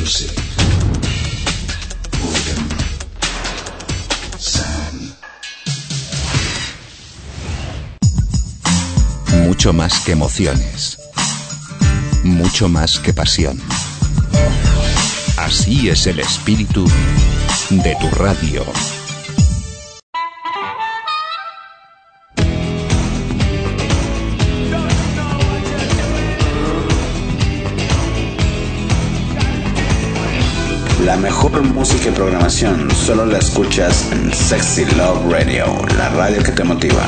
Joseph, William, Sam. Mucho más que emociones. Mucho más que pasión. Así es el espíritu de tu radio. La mejor música y programación solo la escuchas en Sexy Love Radio, la radio que te motiva.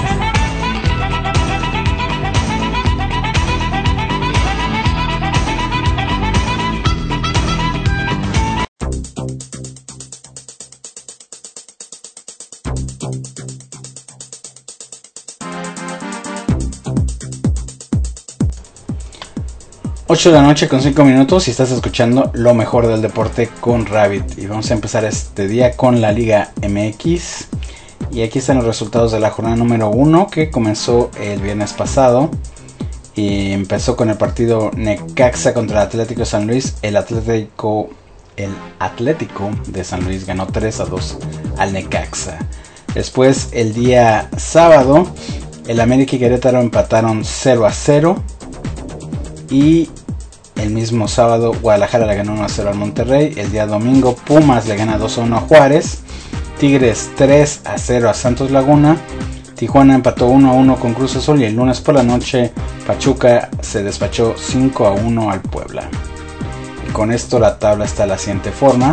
Ocho de la noche con 5 minutos y estás escuchando lo mejor del deporte con Rabbit. Y vamos a empezar este día con la Liga MX. Y aquí están los resultados de la jornada número 1 que comenzó el viernes pasado. Y empezó con el partido Necaxa contra el Atlético de San Luis. El Atlético de San Luis ganó 3-2 al Necaxa. Después el día sábado el América y Querétaro empataron 0-0. Y el mismo sábado Guadalajara le ganó 1-0 al Monterrey. El día domingo Pumas le gana 2-1 a Juárez. Tigres 3-0 a Santos Laguna. Tijuana empató 1-1 con Cruz Azul. Y el lunes por la noche Pachuca se despachó 5-1 al Puebla. Y con esto la tabla está de la siguiente forma.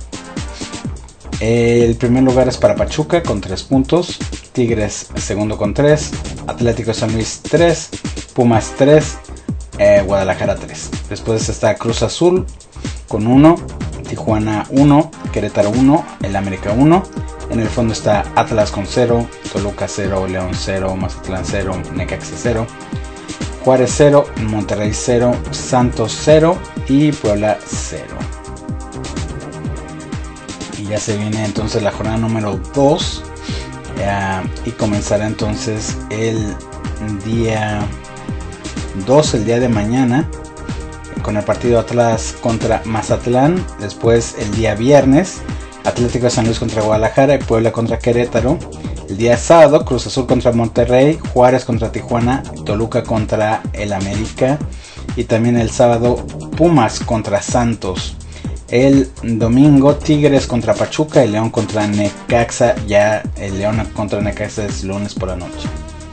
El primer lugar es para Pachuca con 3 puntos. Tigres segundo con 3. Atlético de San Luis 3. Pumas 3. Guadalajara 3. Después está Cruz Azul con 1, Tijuana 1, Querétaro 1, el América 1. En el fondo está Atlas con 0, Toluca 0, León 0, Mazatlán 0, Necaxa 0, Juárez 0, Monterrey 0, Santos 0 y Puebla 0. Y ya se viene entonces la jornada número 2 y comenzará entonces el día 2, el día de mañana, con el partido Atlas contra Mazatlán. Después el día viernes Atlético de San Luis contra Guadalajara y Puebla contra Querétaro. El día sábado Cruz Azul contra Monterrey, Juárez contra Tijuana, Toluca contra el América y también el sábado Pumas contra Santos. El domingo Tigres contra Pachuca y León contra Necaxa. Ya el León contra Necaxa es lunes por la noche.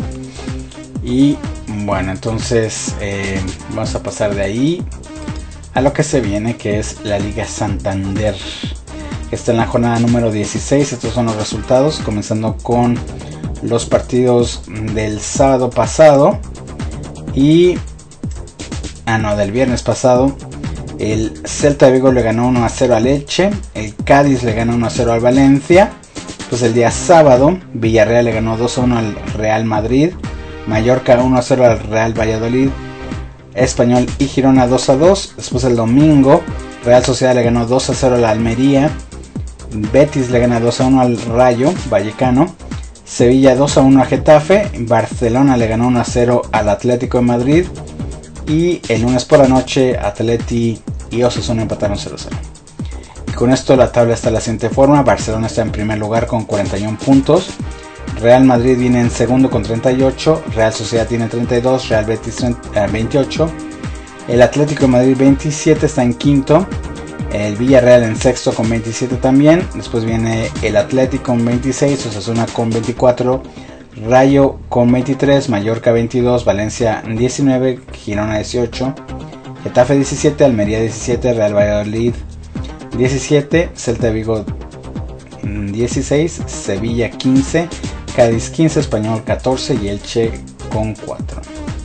Y bueno, entonces vamos a pasar de ahí a lo que se viene, que es la Liga Santander. Está en la jornada número 16. Estos son los resultados, comenzando con los partidos del sábado pasado y del viernes pasado. El Celta de Vigo le ganó 1-0 al Elche. El Cádiz le ganó 1-0 al Valencia. Pues el día sábado Villarreal le ganó 2-1 al Real Madrid. Mallorca 1-0 al Real Valladolid. Español y Girona 2-2. Después el domingo Real Sociedad le ganó 2-0 a la Almería. Betis le gana 2-1 al Rayo Vallecano. Sevilla 2-1 a Getafe. Barcelona le ganó 1-0 al Atlético de Madrid. Y el lunes por la noche Atleti y Osasuna empataron 0-0. Y con esto la tabla está de la siguiente forma. Barcelona está en primer lugar con 41 puntos. Real Madrid viene en segundo con 38, Real Sociedad tiene 32, Real Betis 28, el Atlético de Madrid 27 está en quinto, el Villarreal en sexto con 27 también, después viene el Atlético con 26, Osasuna con 24, Rayo con 23, Mallorca 22, Valencia 19, Girona 18, Getafe 17, Almería 17, Real Valladolid 17, Celta de Vigo 16, Sevilla 15, Cádiz 15, Español 14 y Elche con 4.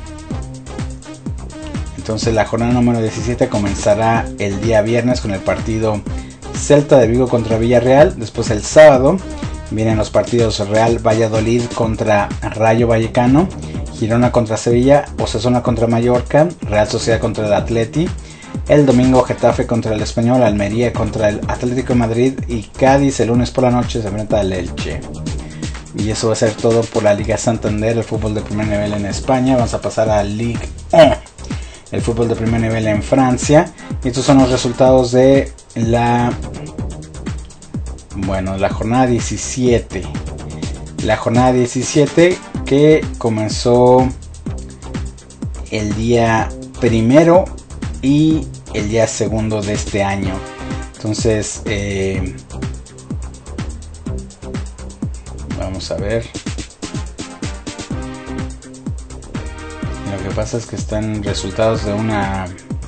Entonces la jornada número 17 comenzará el día viernes con el partido Celta de Vigo contra Villarreal. Después el sábado vienen los partidos Real Valladolid contra Rayo Vallecano, Girona contra Sevilla, Osasuna contra Mallorca, Real Sociedad contra el Atleti. El domingo Getafe contra el Español, Almería contra el Atlético de Madrid y Cádiz el lunes por la noche se enfrenta al Elche. Y eso va a ser todo por la Liga Santander, el fútbol de primer nivel en España. Vamos a pasar a Ligue 1. el fútbol de primer nivel en Francia. Y estos son los resultados de la jornada 17. La jornada 17 que comenzó el día 1 y el día 2 de este año. Entonces vamos a ver. Lo que pasa es que están resultados de una...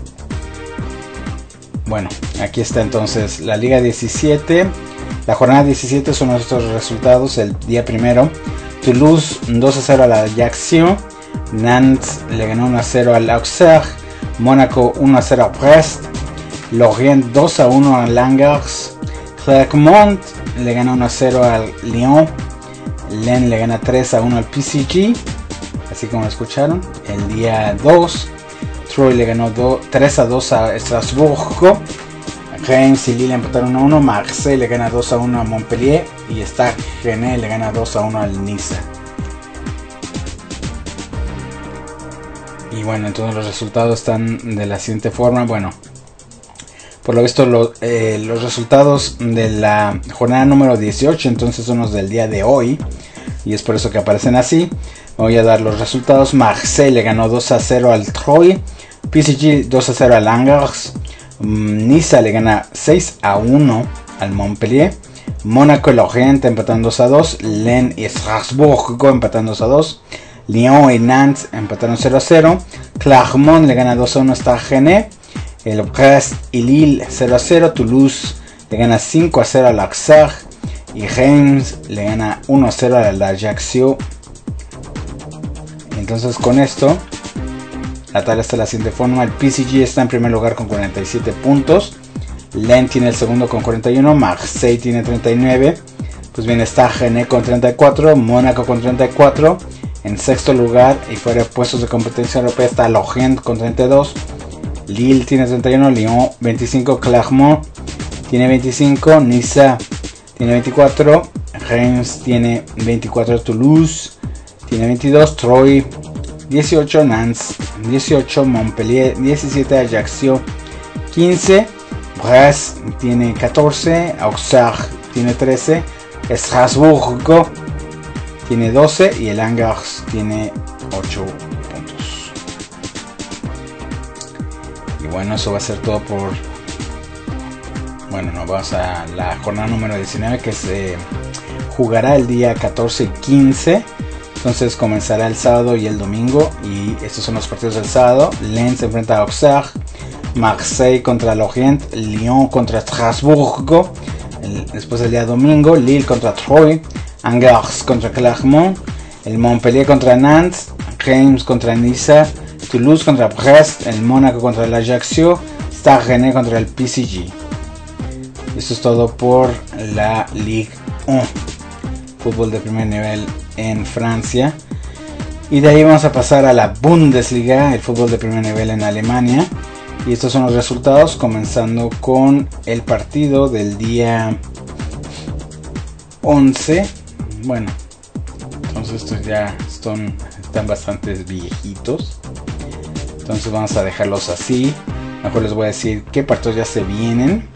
Bueno, aquí está entonces la Liga 17. La jornada 17 son nuestros resultados. El día 1, Toulouse 2-0 a la Ajaccio. Nantes le ganó 1-0 al Auxerre. Mónaco 1-0 a Brest. Lorient 2-1 a Langers. Clermont le gana 1-0 al Lyon. Lens le gana 3-1 al PSG, así como lo escucharon. El día 2, Troyes le ganó 3-2 a Estrasburgo. Reims y Lille empataron 1-1. Marseille le gana 2-1 a Montpellier. Y Stade Rennais le gana 2-1 al Niza. Y bueno, entonces los resultados están de la siguiente forma. Bueno, por lo visto los resultados de la jornada número 18 entonces son los del día de hoy. Y es por eso que aparecen así. Voy a dar los resultados. Marseille le ganó 2-0 al Troyes. PSG 2-0 al Angers. Niza le gana 6-1 al Montpellier. Mónaco y Lorient empatan 2-2. Lens y Strasbourg empatan 2-2. Lyon y Nantes empataron 0-0. Clermont le gana 2-1 a Stade Rennais. El Brest y Lille 0-0. Toulouse le gana 5-0 al Auxerre. Y Reims le gana 1-0 a la Ajaccio. Entonces con esto la tabla está de la siguiente forma. El PSG está en primer lugar con 47 puntos. Lens tiene el segundo con 41. Marseille tiene 39. Pues bien, está Rennes con 34. Mónaco con 34. En sexto lugar y fuera de puestos de competencia europea está Lorient con 32. Lille tiene 31. Lyon 25. Clermont tiene 25. Niza tiene 24. Reims tiene 24. Toulouse tiene 22. Troyes 18. Nantes 18. Montpellier 17. Ajaccio 15. Brest tiene 14. Auxerre tiene 13. Estrasburgo tiene 12. Y el Angers tiene 8 puntos. Y bueno, eso va a ser todo por... Bueno, nos vamos a la jornada número 19 que se jugará el día 14 y 15. Entonces comenzará el sábado y el domingo. Y estos son los partidos del sábado. Lens se enfrenta a Auxerre. Marseille contra Lorient. Lyon contra Strasbourg. Después del día domingo, Lille contra Troyes. Angers contra Clermont. El Montpellier contra Nantes. Reims contra Niza. Toulouse contra Brest. El Mónaco contra el Ajaccio. Stade Rennais contra el PSG. Esto es todo por la Ligue 1, fútbol de primer nivel en Francia. Y de ahí vamos a pasar a la Bundesliga, el fútbol de primer nivel en Alemania. Y estos son los resultados, comenzando con el partido del día 11. Bueno, entonces estos ya están bastante viejitos. Entonces vamos a dejarlos así. Mejor les voy a decir qué partidos ya se vienen.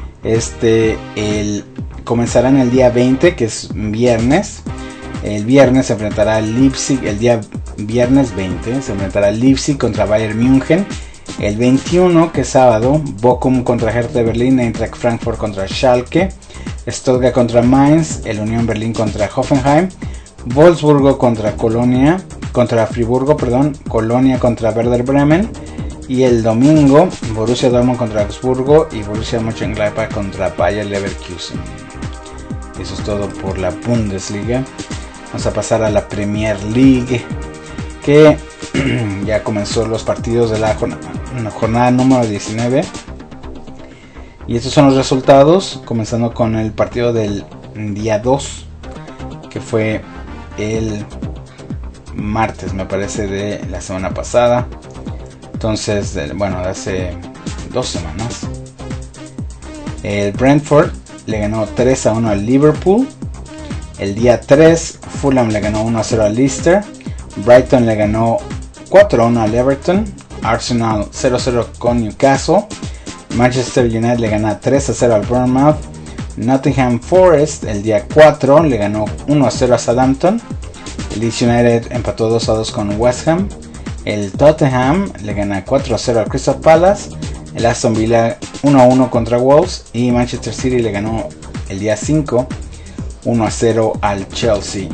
Comenzarán el día 20, que es viernes. El viernes se enfrentará al Leipzig. El día viernes 20 se enfrentará al Leipzig contra Bayern München. El 21, que es sábado, Bochum contra Hertha Berlín. Eintracht Frankfurt contra Schalke. Stuttgart contra Mainz. El Unión Berlín contra Hoffenheim. Wolfsburgo contra Friburgo. Colonia contra Werder Bremen. Y el domingo, Borussia Dortmund contra Augsburgo y Borussia Mönchengladbach contra Bayer Leverkusen. Eso es todo por la Bundesliga. Vamos a pasar a la Premier League, que ya comenzó los partidos de la jornada número 19. Y estos son los resultados, comenzando con el partido del día 2, que fue el martes, me parece, de la semana pasada. Entonces, de hace 2 semanas. El Brentford le ganó 3-1 al Liverpool. El día 3, Fulham le ganó 1-0 al Leicester. Brighton le ganó 4-1 al Everton. Arsenal 0-0 con Newcastle. Manchester United le gana 3-0 al Bournemouth. Nottingham Forest el día 4 le ganó 1-0 a Southampton. El Leeds United empató 2-2 con West Ham. El Tottenham le gana 4-0 al Crystal Palace. El Aston Villa 1-1 contra Wolves. Y Manchester City le ganó el día 5 1-0 al Chelsea.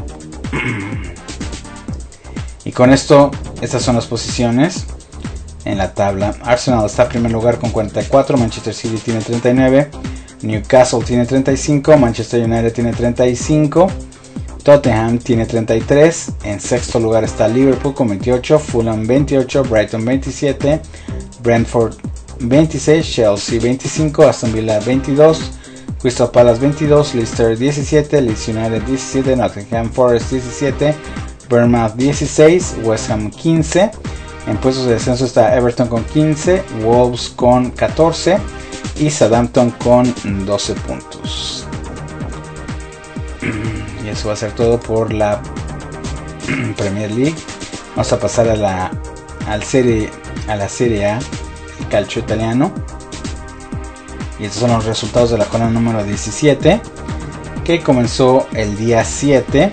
Y con esto, estas son las posiciones en la tabla. Arsenal está en primer lugar con 44, Manchester City tiene 39, Newcastle tiene 35, Manchester United tiene 35, Tottenham tiene 33, en sexto lugar está Liverpool con 28, Fulham 28, Brighton 27, Brentford 26, Chelsea 25, Aston Villa 22, Crystal Palace 22, Leicester 17, Leeds United 17, Nottingham Forest 17, Bournemouth 16, West Ham 15. En puestos de descenso está Everton con 15, Wolves con 14 y Southampton con 12 puntos. Y eso va a ser todo por la Premier League. Vamos a pasar a la Serie A, el calcio italiano. Y estos son los resultados de la jornada número 17, que comenzó el día 7.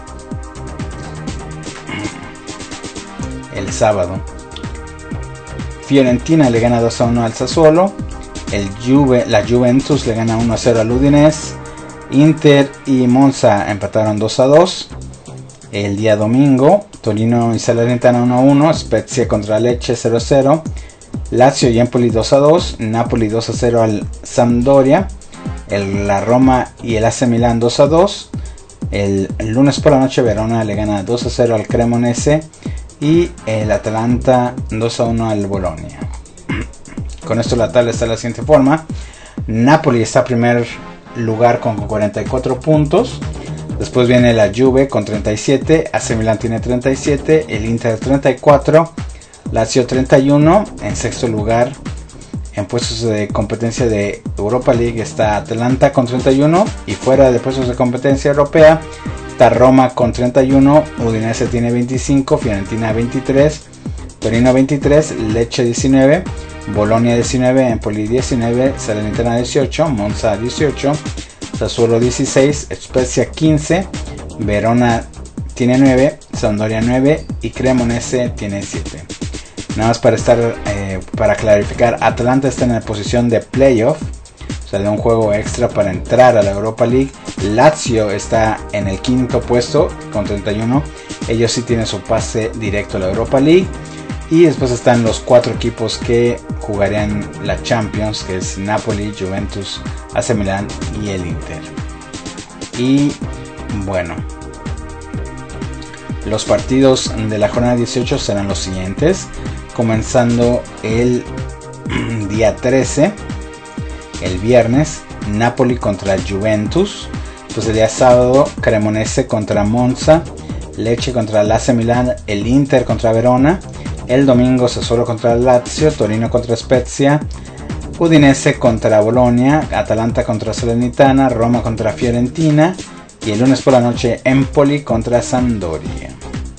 El sábado. Fiorentina le gana 2-1 al Sassuolo. La Juventus le gana 1-0 al Udinese. Inter y Monza empataron 2-2. El día domingo, Torino y Salernitana 1-1. Spezia contra Lecce 0-0. Lazio y Empoli 2-2. Napoli 2-0 al Sampdoria. La Roma y el AC Milán 2-2. El lunes por la noche, Verona le gana 2-0 al Cremonese. Y el Atalanta 2-1 al Bologna. Con esto la tabla está de la siguiente forma. Napoli está en primer lugar con 44 puntos. Después viene la Juve con 37. AC Milan tiene 37. El Inter 34. Lazio 31. En sexto lugar, en puestos de competencia de Europa League, está Atalanta con 31. Y fuera de puestos de competencia europea está Roma con 31, Udinese tiene 25, Fiorentina 23, Torino 23, Lecce 19, Bologna 19, Empoli 19, Salernitana 18, Monza 18, Sassuolo 16, Spezia 15, Verona tiene 9, Sampdoria 9 y Cremonese tiene 7. Nada más para clarificar, Atalanta está en la posición de playoff, o sea, de un juego extra para entrar a la Europa League. Lazio está en el quinto puesto con 31. Ellos sí tienen su pase directo a la Europa League. Y después están los 4 equipos que jugarían la Champions, que es Napoli, Juventus, AC Milan y el Inter. Y bueno, los partidos de la jornada 18 serán los siguientes. Comenzando el día 13, el viernes, Napoli contra Juventus. Pues el día sábado, Cremonese contra Monza, Lecce contra el AC Milan, el Inter contra Verona. El domingo, Sassuolo contra Lazio, Torino contra Spezia, Udinese contra Bologna, Atalanta contra Salernitana, Roma contra Fiorentina. Y el lunes por la noche, Empoli contra Sampdoria.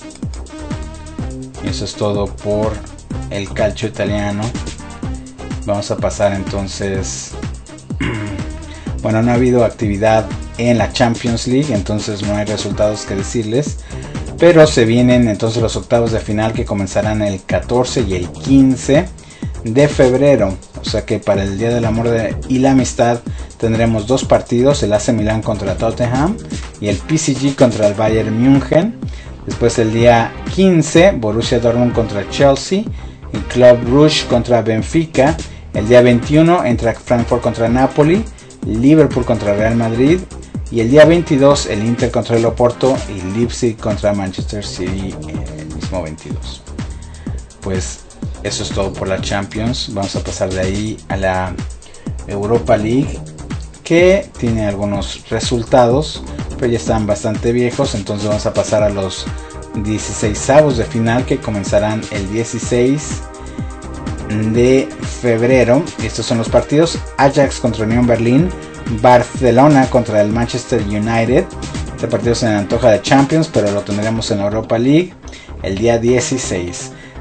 Y eso es todo por el calcio italiano. Vamos a pasar entonces. Bueno, no ha habido actividad en la Champions League, entonces no hay resultados que decirles. Pero se vienen entonces los octavos de final, que comenzarán el 14 y el 15 de febrero. O sea que para el Día del Amor y la Amistad tendremos 2 partidos: el AC Milan contra Tottenham y el PSG contra el Bayern München. Después el día 15, Borussia Dortmund contra Chelsea, el Club Brugge contra Benfica. El día 21, Eintracht Frankfurt contra Napoli, Liverpool contra Real Madrid. Y el día 22, el Inter contra el Oporto y Leipzig contra Manchester City el mismo 22. Pues eso es todo por la Champions. Vamos a pasar de ahí a la Europa League, que tiene algunos resultados, pero ya están bastante viejos. Entonces vamos a pasar a los 16avos de final, que comenzarán el 16 de febrero. Y estos son los partidos: Ajax contra Unión Berlín, Barcelona contra el Manchester United. Este partido se me antoja de Champions, pero lo tendremos en la Europa League el día 16.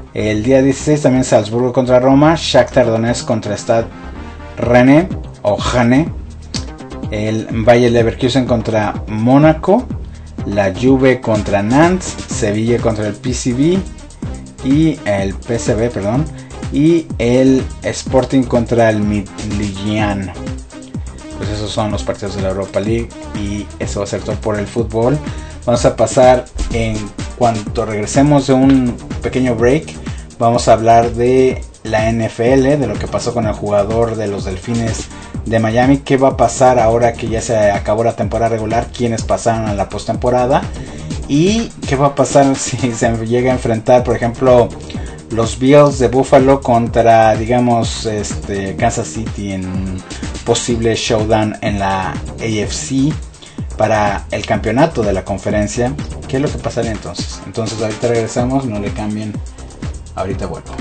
El día 16 también Salzburgo contra Roma, Shakhtar Donetsk contra Stade Rennais o Rennes, el Bayer Leverkusen contra Mónaco, la Juve contra Nantes, Sevilla contra el PSV y el PSV, perdón, y el Sporting contra el Midtjylland. Pues esos son los partidos de la Europa League y eso va a ser todo por el fútbol. Vamos a pasar, en cuanto regresemos de un pequeño break, vamos a hablar de la NFL, de lo que pasó con el jugador de los Delfines de Miami, qué va a pasar ahora que ya se acabó la temporada regular, quiénes pasaron a la postemporada y qué va a pasar si se llega a enfrentar, por ejemplo, los Bills de Buffalo contra, digamos, Kansas City en un posible showdown en la AFC para el campeonato de la conferencia. ¿Qué es lo que pasaría entonces? Entonces ahorita regresamos, no le cambien, ahorita vuelvo.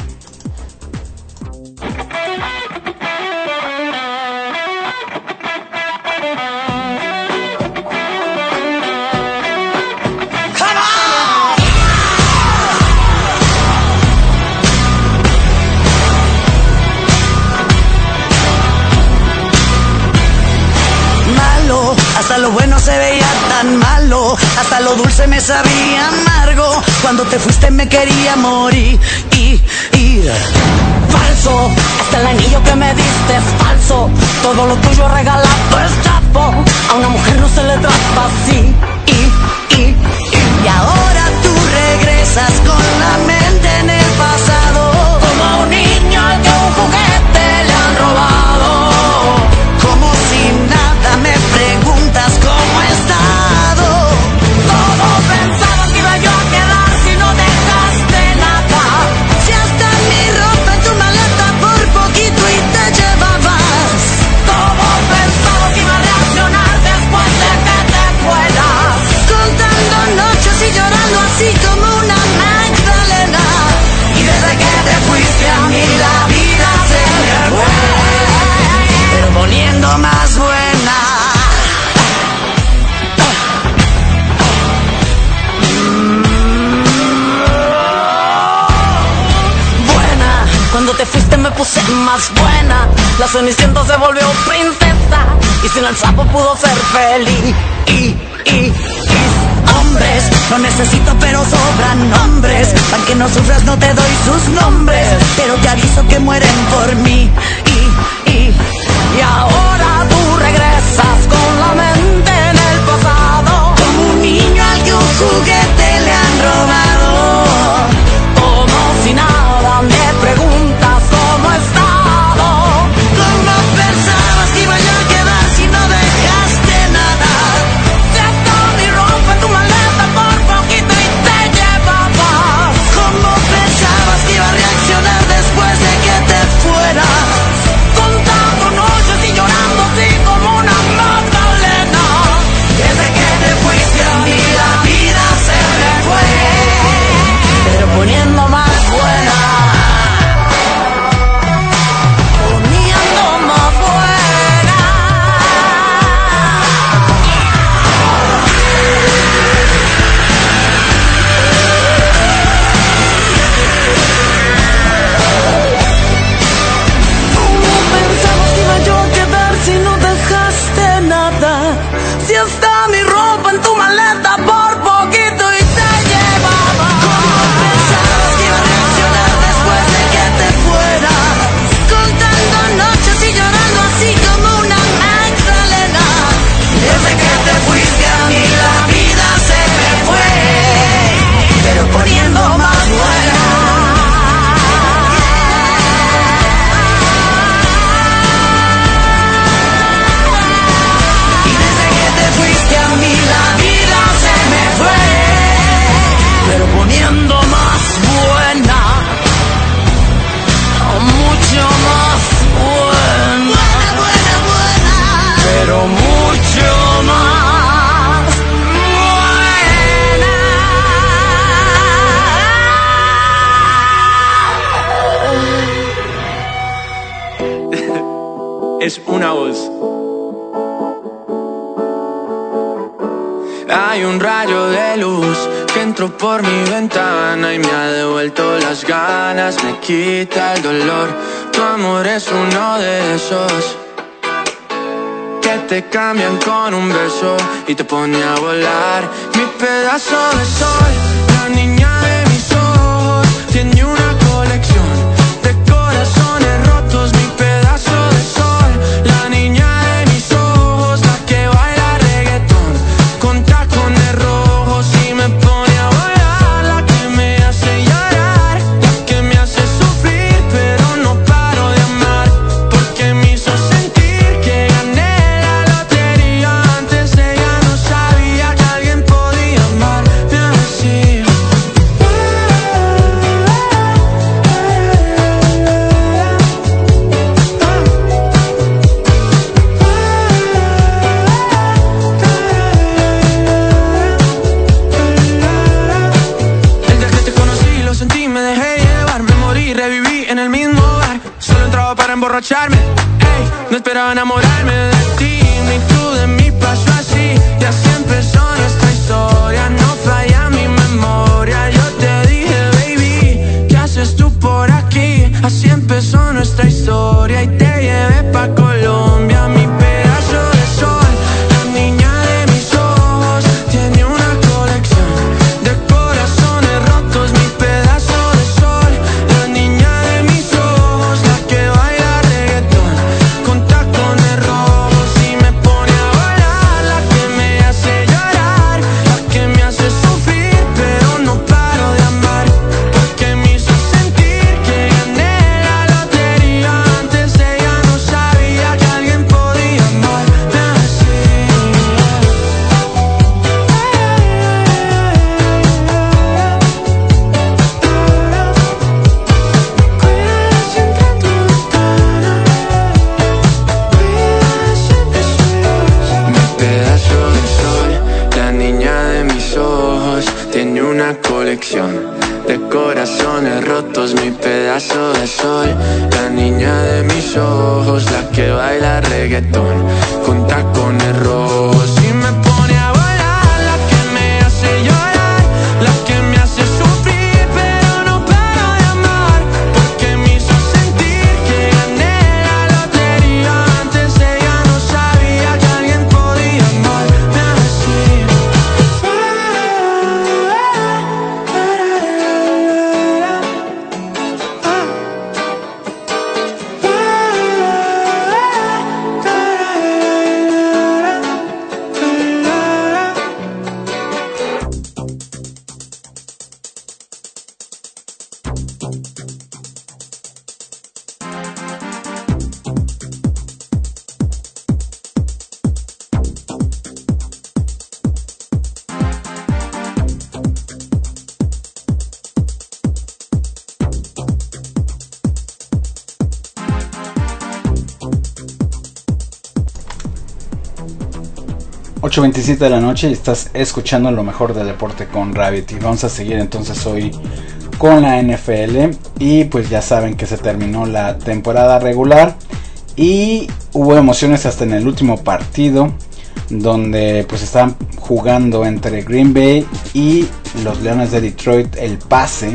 Hasta lo bueno se veía tan malo, hasta lo dulce me sabía amargo. Cuando te fuiste me quería morir. Falso, hasta el anillo que me diste es falso. Todo lo tuyo regalado es trapo. A una mujer no se le trata así. Y ahora tú regresas con la mente en el pasado, como un niño al que un juguete le han robado. Como si nada me preguntas cómo he estado. Todo pensaba que iba yo a quedar si no dejaste nada. Si hasta mi ropa en tu maleta por poquito y te llevabas. Todo pensaba que iba a reaccionar después de que te fueras, contando noches y llorando así como una Magdalena. Y desde que te fuiste a mí la vida se me fue, pero poniendo más buena. Buena, cuando te fuiste me puse más buena. La Cenicienta se volvió princesa y sin el sapo pudo ser feliz. Hombres, no necesito pero sobran nombres. Para que no sufras no te doy sus nombres, pero te aviso que mueren por mí. Y ahora tú regresas con la mente en el pasado, como un niño al que un juguete le han robado. Como si nada me preguntas cómo he estado. ¿Cómo pensabas que iba yo a quedar si no dejaste nada? Te ató mi ropa en tu maleta por poquito y te llevabas. ¿Cómo pensabas que iba a reaccionar después de que te fueras? Contando noches y llorando así como una Magdalena. Desde que te fuiste a mí la vida se me fue, pero poniendo más buena. Poniendo más buena. ¿Cómo pensabas que iba yo a quedar si no dejaste nada? Si está mi ropa en tu maleta por poquito y te llevaba. ¿Cómo pensabas que iba a reaccionar después de que te fueras? Contando noches y llorando así como una Magdalena. Desde que te fuiste a mí la vida se me fue, pero poniendo más buena. Y desde que te fuiste a mí la vida se me fue, pero poniendo más buena. Mucho más buena. Buena. Pero mucho más Es una voz. Hay un rayo de luz que entró por mi ventana y me ha devuelto las ganas, me quita el dolor. Tu amor es uno de esos que te cambian con un beso y te pone a volar. Mi pedazo de sol, la niña de mis ojos, tiene una colección de corazones rotos. Mi pedazo de sol, la niña de mis ojos, la que baila reggaetón con tacones rojos y me pone a volar. La que me hace llorar, la que me hace sufrir, pero no paro de amar, porque me hizo sentir que gané la lotería. Antes ella no sabía que alguien podía amarme así. El día que te conocí lo sentí, me dejé llevar, me morí, reviví en el mismo bar. Solo entraba para emborracharme, ey, no esperaba enamorarme de ti, ni tú de mí. Pasó así y así empezó nuestra historia. No falla mi memoria. Yo te dije, baby, ¿qué haces tú por aquí? Así empezó nuestra historia y te llevé pa' Colombia. Mi pedazo de sol, la niña de mis ojos, tiene una colección de corazones rotos. Mi pedazo de sol, la niña de mis ojos, la que baila reggaetón con tacones rojos y me pone a volar. La que me hace llorar, la que me hace sufrir, pero no paro de amar, porque me hizo sentir que gané la lotería. Antes ella no sabía que alguien podía amarme así. Cuida siempre tu ventana, cuida siempre su luz. Mi pedazo de sol, la niña de mis ojos, tiene una colección de corazones rotos. Mi pedazo de sol, la niña de mis ojos, la que baila reggaetón con tacones rojos y me pone a volar. La que me hace llorar, la que me hace sufrir, pero no paro de amar, porque me hizo sentir que gané la lotería. Antes ella no sabía que alguien podía amarme así. ...8:27 de la noche y estás escuchando lo mejor del deporte con Rabbit. Y vamos a seguir entonces hoy con la NFL. Y pues ya saben que se terminó la temporada regular y hubo emociones hasta en el último partido, donde pues estaban jugando entre Green Bay y los Leones de Detroit el pase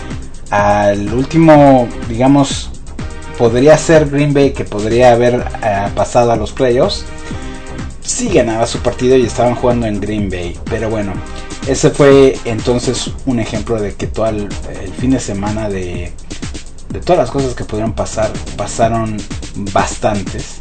al último, digamos, podría ser Green Bay, que podría haber pasado a los playoffs si ganaba su partido y estaban jugando en Green Bay. Pero bueno, ese fue entonces un ejemplo de que todo el fin de semana de todas las cosas que pudieron pasar, pasaron bastantes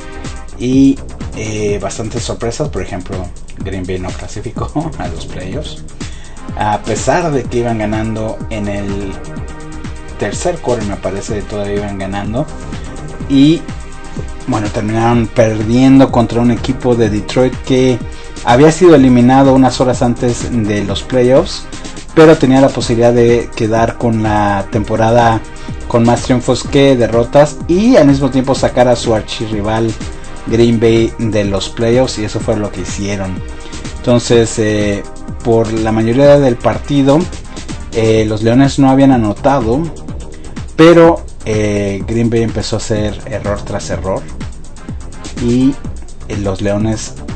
y bastantes sorpresas. Por ejemplo, Green Bay no clasificó a los playoffs, a pesar de que iban ganando en el tercer quarter, me parece, todavía iban ganando. Y bueno, terminaron perdiendo contra un equipo de Detroit que había sido eliminado unas horas antes de los playoffs, pero tenía la posibilidad de quedar con la temporada con más triunfos que derrotas y al mismo tiempo sacar a su archirrival Green Bay de los playoffs, y eso fue lo que hicieron. Entonces, por la mayoría del partido, los Leones no habían anotado, pero Green Bay empezó a hacer error tras error y los Leones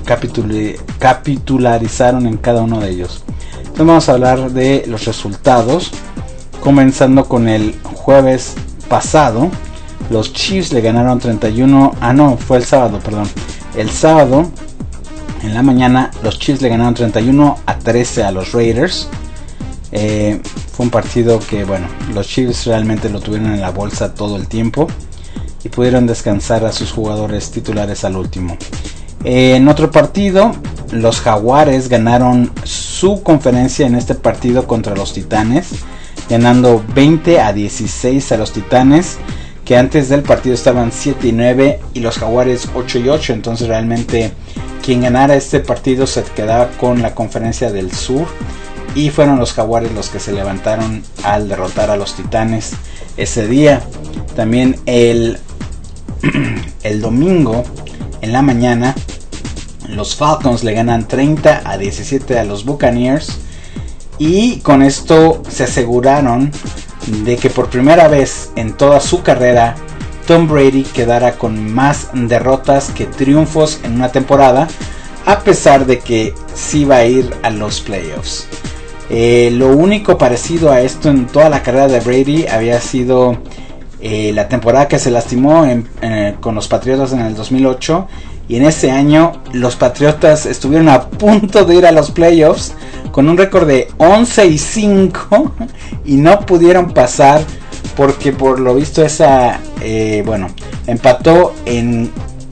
capitularizaron en cada uno de ellos. Entonces vamos a hablar de los resultados, comenzando con el jueves pasado. Los Chiefs le ganaron 31, fue el sábado, perdón. El sábado en la mañana los Chiefs le ganaron 31-13 a los Raiders. Fue un partido que, bueno, los Chiefs realmente lo tuvieron en la bolsa todo el tiempo y pudieron descansar a sus jugadores titulares al último. En otro partido, los Jaguares ganaron su conferencia en este partido contra los Titanes, ganando 20-16 a los Titanes, que antes del partido estaban 7-9 y los Jaguares 8-8. Entonces realmente quien ganara este partido se quedaba con la conferencia del sur, y fueron los Jaguares los que se levantaron al derrotar a los Titanes ese día. También el domingo en la mañana los Falcons le ganan 30-17 a los Buccaneers, y con esto se aseguraron de que por primera vez en toda su carrera Tom Brady quedara con más derrotas que triunfos en una temporada, a pesar de que sí va a ir a los playoffs. Lo único parecido a esto en toda la carrera de Brady había sido la temporada que se lastimó con los Patriotas en el 2008, y en ese año los Patriotas estuvieron a punto de ir a los playoffs con un récord de 11-5 y no pudieron pasar porque por lo visto empató en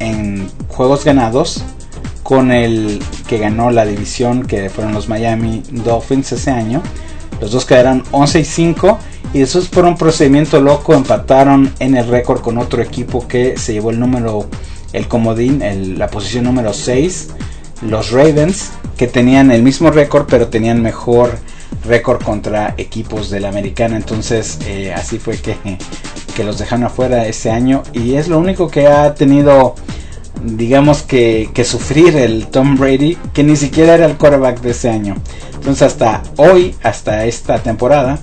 juegos ganados con el que ganó la división, que fueron los Miami Dolphins ese año. Los dos quedaron 11-5 y después por un procedimiento loco empataron en el récord con otro equipo que se llevó el comodín, la posición número 6, los Ravens, que tenían el mismo récord pero tenían mejor récord contra equipos de la americana. Entonces así fue que los dejaron afuera ese año, y es lo único que ha tenido, digamos que sufrir el Tom Brady, que ni siquiera era el quarterback de ese año. Entonces hasta esta temporada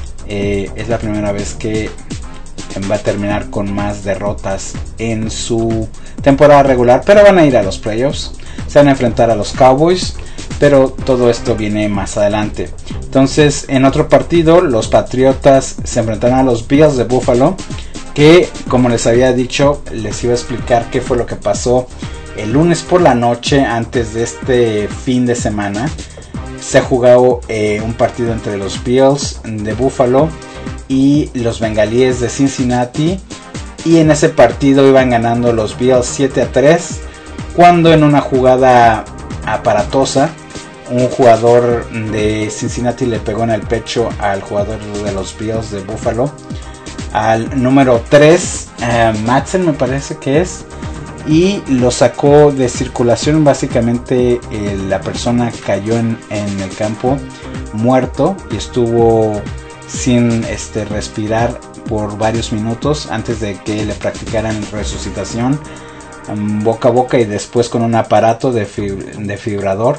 es la primera vez que va a terminar con más derrotas en su temporada regular, pero van a ir a los playoffs, se van a enfrentar a los Cowboys, pero todo esto viene más adelante. Entonces en otro partido los Patriotas se enfrentaron a los Bills de Buffalo, que como les había dicho, les iba a explicar qué fue lo que pasó el lunes por la noche. Antes de este fin de semana se jugó un partido entre los Bills de Buffalo y los Bengalíes de Cincinnati, y en ese partido iban ganando los Bills 7-3, cuando en una jugada aparatosa un jugador de Cincinnati le pegó en el pecho al jugador de los Bills de Buffalo, al número 3, Madsen me parece que es, y lo sacó de circulación. Básicamente la persona cayó en el campo muerto y estuvo sin respirar por varios minutos antes de que le practicaran resucitación boca a boca, y después con un aparato de fibrador,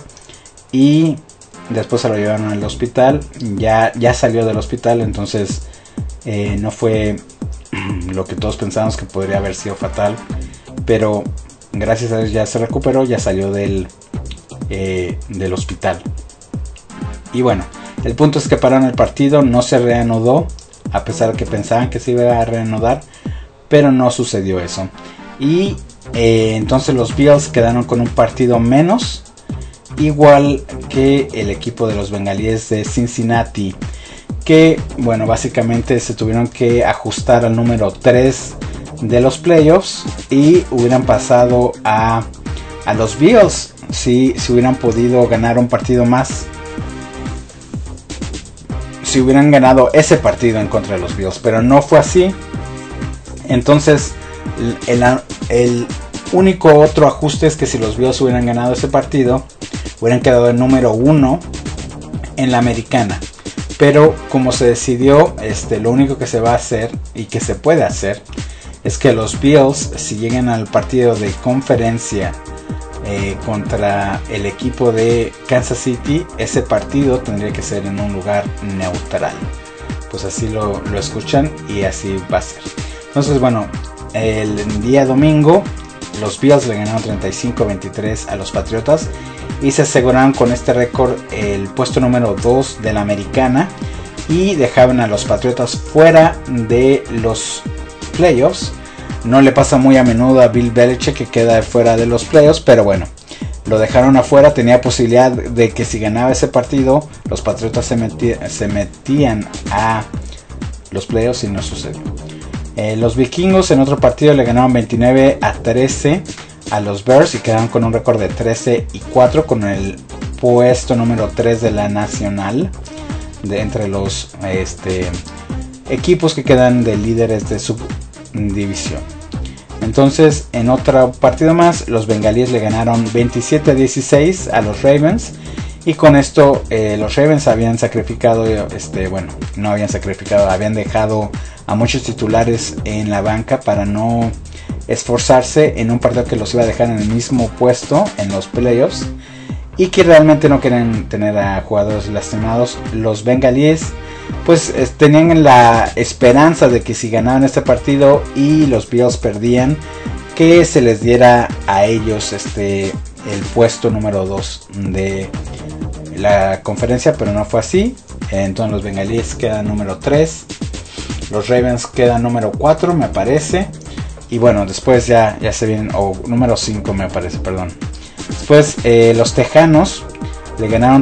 y después se lo llevaron al hospital. Ya salió del hospital, entonces no fue lo que todos pensábamos que podría haber sido fatal, pero gracias a Dios ya se recuperó, ya salió del hospital. Y bueno, el punto es que pararon el partido, no se reanudó, a pesar de que pensaban que se iba a reanudar, pero no sucedió eso. Y entonces los Bills quedaron con un partido menos, igual que el equipo de los Bengalíes de Cincinnati, que bueno, básicamente se tuvieron que ajustar al número 3 de los playoffs y hubieran pasado a los Bills si hubieran podido ganar un partido más, si hubieran ganado ese partido en contra de los Bills, pero no fue así. Entonces el único otro ajuste es que si los Bills hubieran ganado ese partido, hubieran quedado el número 1 en la americana. Pero como se decidió, lo único que se va a hacer y que se puede hacer es que los Bills, si llegan al partido de conferencia contra el equipo de Kansas City, ese partido tendría que ser en un lugar neutral. Pues así lo escuchan y así va a ser. Entonces bueno, el día domingo los Bills le ganaron 35-23 a los Patriotas y se aseguraron con este récord el puesto número 2 de la americana y dejaban a los Patriotas fuera de los playoffs. No le pasa muy a menudo a Bill Belichick que queda fuera de los playoffs, pero bueno, lo dejaron afuera. Tenía posibilidad de que si ganaba ese partido los Patriotas se metían a los playoffs y no sucedió. Los vikingos en otro partido le ganaron 29-13 a los Bears y quedaron con un récord de 13-4 con el puesto número 3 de la nacional entre los equipos que quedan de líderes de su división. Entonces, en otro partido más, los bengalíes le ganaron 27-16 a los Ravens. Y con esto los Ravens habían sacrificado, no habían sacrificado, habían dejado a muchos titulares en la banca para no esforzarse en un partido que los iba a dejar en el mismo puesto en los playoffs. Y que realmente no querían tener a jugadores lastimados. Los bengalíes pues tenían la esperanza de que si ganaban este partido y los Bills perdían, que se les diera a ellos el puesto número 2 de la conferencia, pero no fue así. Entonces los bengalíes quedan número 3, los Ravens quedan número 4 me parece, y bueno, después ya se vienen, o número 5 me parece, perdón. Después los tejanos le ganaron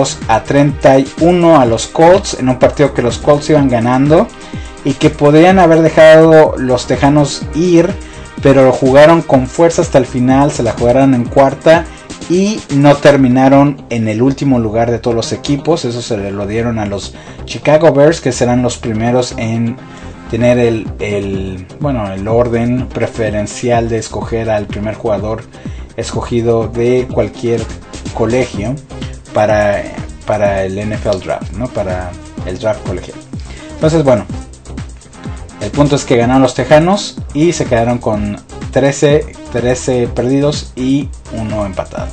32-31 a los Colts en un partido que los Colts iban ganando y que podrían haber dejado los tejanos ir, pero jugaron con fuerza hasta el final, se la jugaron en cuarta y no terminaron en el último lugar de todos los equipos. Eso se lo dieron a los Chicago Bears, que serán los primeros en tener el orden preferencial de escoger al primer jugador escogido de cualquier colegio para el NFL Draft, ¿no? Para el draft colegial. Entonces, bueno, el punto es que ganaron los tejanos y se quedaron con 13 perdidos y 1 empatado.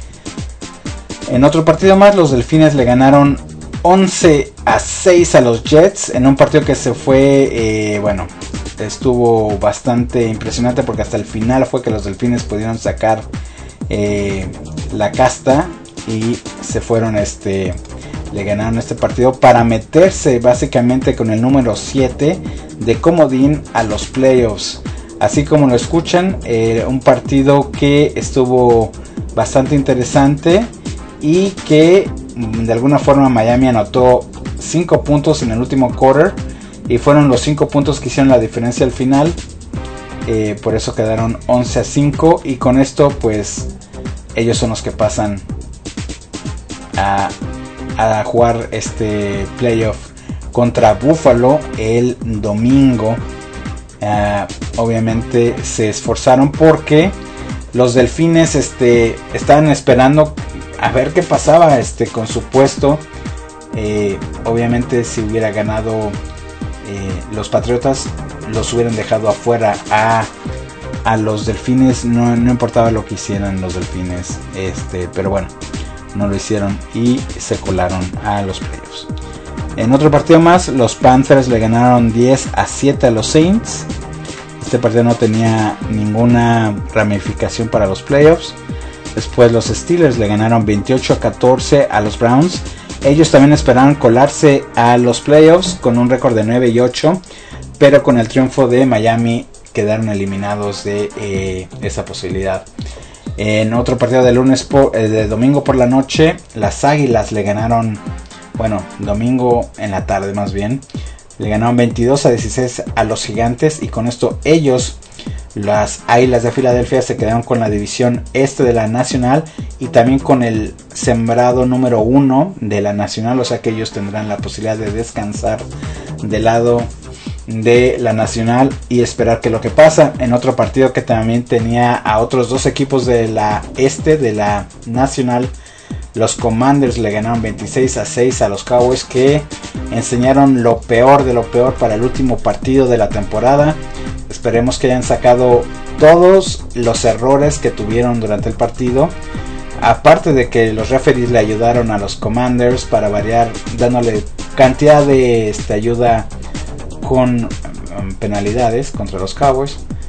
En otro partido más, los Delfines le ganaron 11-6 a los Jets en un partido que se fue, estuvo bastante impresionante porque hasta el final fue que los Delfines pudieron sacar la casta y se fueron, le ganaron este partido para meterse básicamente con el número 7 de comodín a los playoffs. Así como lo escuchan, un partido que estuvo bastante interesante y que de alguna forma Miami anotó 5 puntos en el último quarter y fueron los 5 puntos que hicieron la diferencia al final. Por eso quedaron 11-5 y con esto pues ellos son los que pasan a jugar este playoff contra Buffalo el domingo. Obviamente se esforzaron porque los Delfines estaban esperando a ver qué pasaba con su puesto. Obviamente si hubiera ganado los Patriotas, los hubieran dejado afuera a los Delfines. No importaba lo que hicieran los Delfines, pero bueno, no lo hicieron y se colaron a los playoffs. En otro partido más, los Panthers le ganaron 10-7 a los Saints. Este partido no tenía ninguna ramificación para los playoffs. Después los Steelers le ganaron 28-14 a los Browns. Ellos también esperaban colarse a los playoffs con un récord de 9-8, pero con el triunfo de Miami quedaron eliminados de esa posibilidad. En otro partido de domingo por la noche, las Águilas le ganaron, domingo en la tarde más bien, le ganaron 22-16 a los Gigantes y con esto ellos, las Águilas de Filadelfia, se quedaron con la división este de la Nacional y también con el sembrado número 1 de la Nacional, o sea que ellos tendrán la posibilidad de descansar del lado de la Nacional y esperar que lo que pasa. En otro partido que también tenía a otros dos equipos de la de la Nacional, los Commanders le ganaron 26-6 a los Cowboys, que enseñaron lo peor de lo peor para el último partido de la temporada. Esperemos que hayan sacado todos los errores que tuvieron durante el partido, aparte de que los referees le ayudaron a los Commanders para variar, dándole cantidad de ayuda con penalidades contra los Cowboys.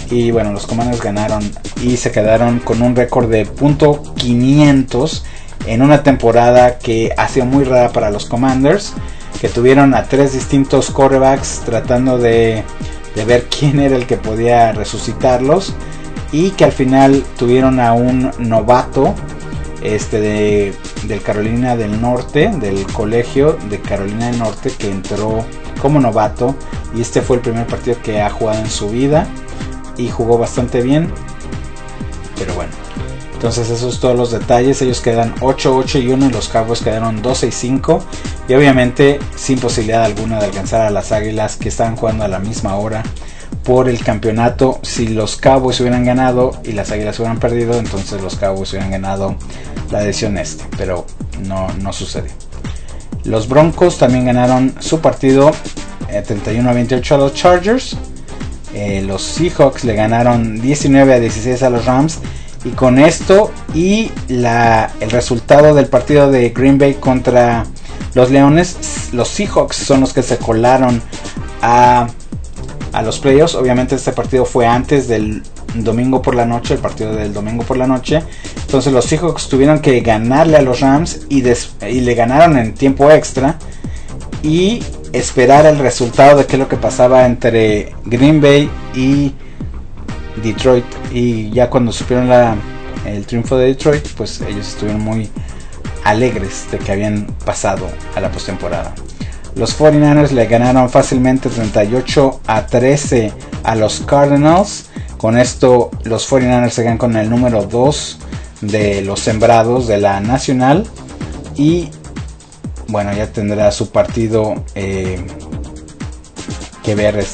y bueno, los Commanders ganaron y se quedaron con un récord de .500 en una temporada que ha sido muy rara para los Commanders, que tuvieron a 3 distintos quarterbacks tratando de ver quién era el que podía resucitarlos, y que al final tuvieron a un novato del Carolina del Norte, del colegio de Carolina del Norte, que entró como novato, y este fue el primer partido que ha jugado en su vida y jugó bastante bien. Pero bueno, entonces esos todos los detalles. Ellos quedan 8-8-1 y los Cowboys quedaron 12-5, y obviamente sin posibilidad alguna de alcanzar a las Águilas, que estaban jugando a la misma hora por el campeonato. Si los Cowboys hubieran ganado y las Águilas hubieran perdido, entonces los Cowboys hubieran ganado la división este, pero no sucedió. Los Broncos también ganaron su partido 31-28 a los Chargers. Los Seahawks le ganaron 19-16 a los Rams, y con esto y el resultado del partido de Green Bay contra los Leones, los Seahawks son los que se colaron a los playoffs. Obviamente este partido fue antes del domingo por la noche, el partido del domingo por la noche. Entonces los Seahawks tuvieron que ganarle a los Rams y le ganaron en tiempo extra, y esperar el resultado de qué es lo que pasaba entre Green Bay y Detroit. Y ya cuando supieron el triunfo de Detroit, pues ellos estuvieron muy alegres de que habían pasado a la postemporada. Los 49ers le ganaron fácilmente 38-13 a los Cardinals. Con esto los 49ers se quedan con el número 2 de los sembrados de la nacional, y bueno, ya tendrá su partido que ver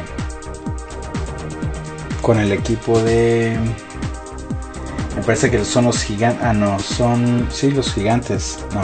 con el equipo de, me parece que son los gigantes. Los gigantes. No,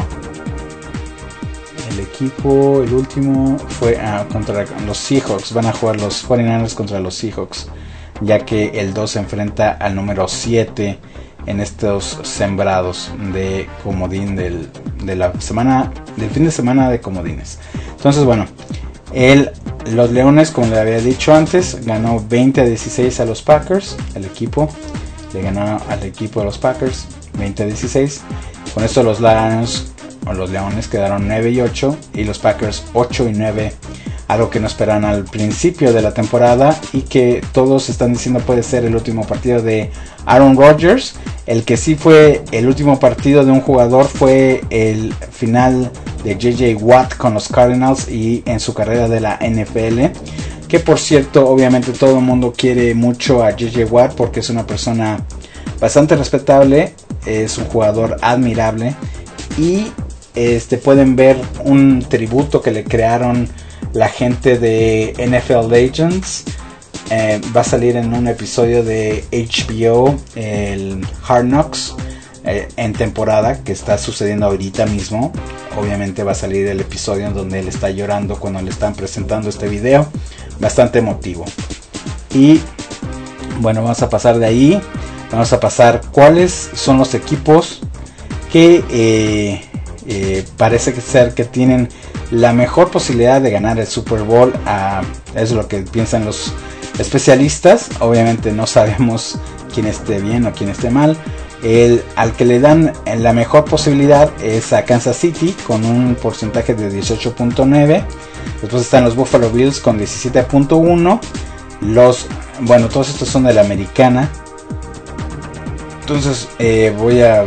el último fue contra los Seahawks. Van a jugar los 49ers contra los Seahawks, ya que el 2 se enfrenta al número 7 en estos sembrados de comodín del fin de semana de comodines. Entonces bueno, los Leones, como le había dicho antes, ganó 20-16 a los Packers. El equipo le ganó al equipo de los Packers 20-16. Con esto los Leones quedaron 9-8 y los Packers 8-9, algo que no esperaban al principio de la temporada, y que todos están diciendo puede ser el último partido de Aaron Rodgers. El que sí fue el último partido de un jugador fue el final de JJ Watt con los Cardinals y en su carrera de la NFL, que por cierto, obviamente todo el mundo quiere mucho a JJ Watt porque es una persona bastante respetable, es un jugador admirable, y pueden ver un tributo que le crearon la gente de NFL Legends. Va a salir en un episodio de HBO, el Hard Knocks, en temporada, que está sucediendo ahorita mismo. Obviamente va a salir el episodio en donde él está llorando cuando le están presentando este video, bastante emotivo. Y bueno, vamos a pasar de ahí, vamos a pasar cuáles son los equipos que parece ser que tienen la mejor posibilidad de ganar el Super Bowl. Es lo que piensan los especialistas. Obviamente no sabemos quién esté bien o quién esté mal. Al que le dan la mejor posibilidad es a Kansas City con un porcentaje de 18.9. Después están los Buffalo Bills con 17.1. Todos estos son de la americana. Entonces voy a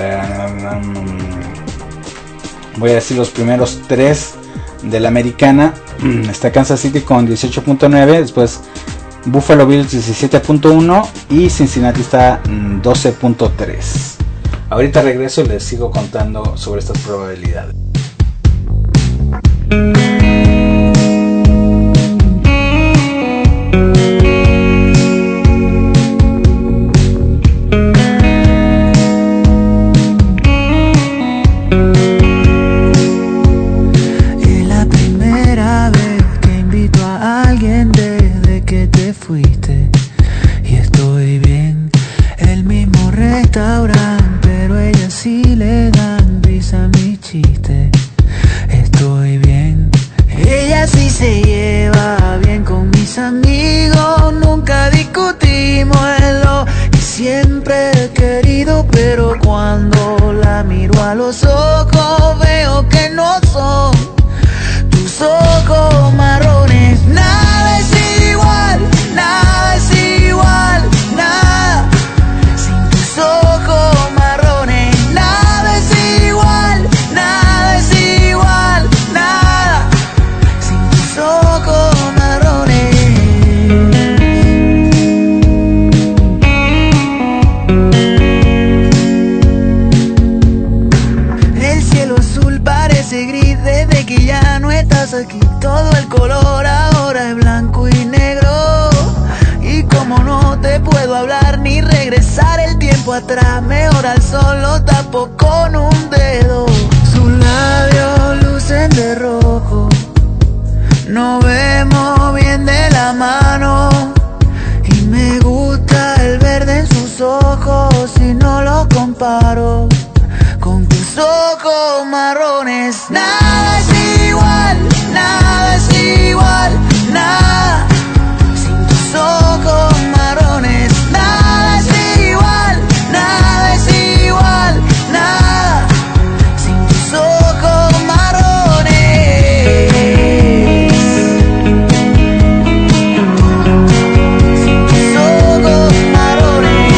decir los primeros 3 de la americana. Está Kansas City con 18.9, después Buffalo Bills 17.1 y Cincinnati está 12.3. Ahorita regreso y les sigo contando sobre estas probabilidades. Pero ella sí le dan risa a mi chiste. Estoy bien amigo, nunca discutimos en lo que siempre he querido, pero cuando la miro a los ojos veo que no son tus ojos marrones. Nada es igual, nada es igual, nada sin tus ojos marrones. Nada es igual, nada es igual, nada sin tus ojos marrones. El cielo azul parece gris desde que ya no estás aquí. Todo el color ahora es blanco y negro. Y como no te puedo hablar ni regresar el tiempo atrás, mejor al sol lo tapo con un dedo. Sus labios lucen de rojo, nos vemos bien de la mano. Y me gusta el verde en sus ojos si no lo comparo con tus ojos marrones. Nada es igual, nada es igual, nada sin tus ojos marrones. Nada es igual, nada es igual, nada sin tus ojos marrones. Sin tus ojos marrones.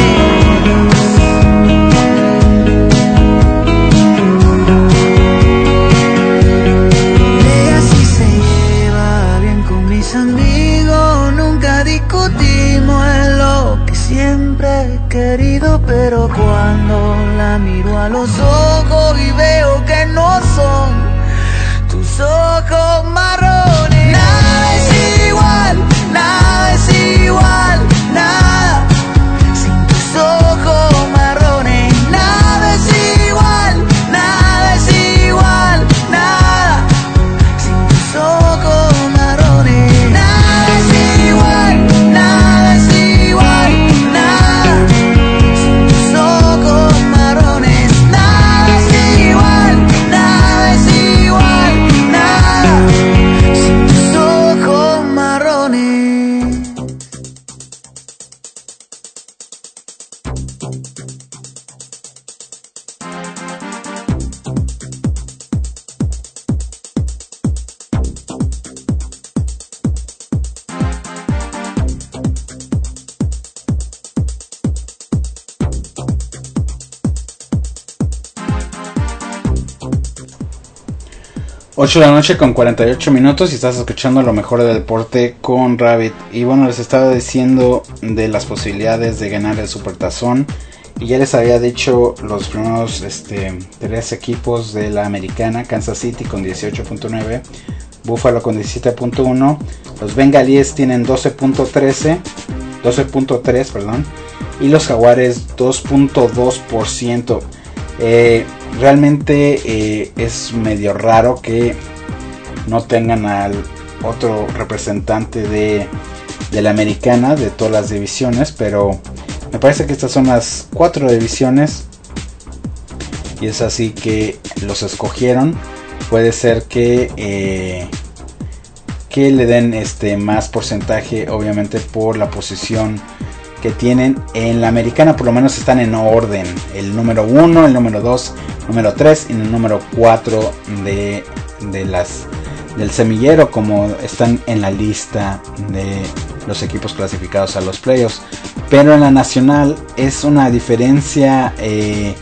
Ella sí se lleva bien con mis amigos, nunca discutimos en lo que siempre he querido, pero cuando la miro a los ojos y veo que no son tus ojos marrones. Nada es igual, nada es igual, nada sin tus ojos marrones. Nada es igual, nada es igual, nada sin tus ojos marrones. Nada es igual, nada es igual, nada sin tus ojos marrones. Nada es igual, nada es igual, nada sin tus ojos marrones. 8 de la noche con 48 minutos y estás escuchando lo mejor del deporte con Rabbit. Y bueno, les estaba diciendo de las posibilidades de ganar el Supertazón. Y ya les había dicho los primeros 3 equipos de la americana. Kansas City con 18.9, Buffalo con 17.1, los Bengalíes tienen 12.3, perdón, y los Jaguares 2.2%. Realmente es medio raro que no tengan al otro representante de la americana de todas las divisiones, pero me parece que estas son las 4 divisiones y es así que los escogieron. Puede ser que le den más porcentaje, obviamente por la posición que tienen en la americana. Por lo menos están en orden: el número 1, el número 2, número 3 y el número 4 del semillero, como están en la lista de los equipos clasificados a los playoffs. Pero en la nacional es una diferencia es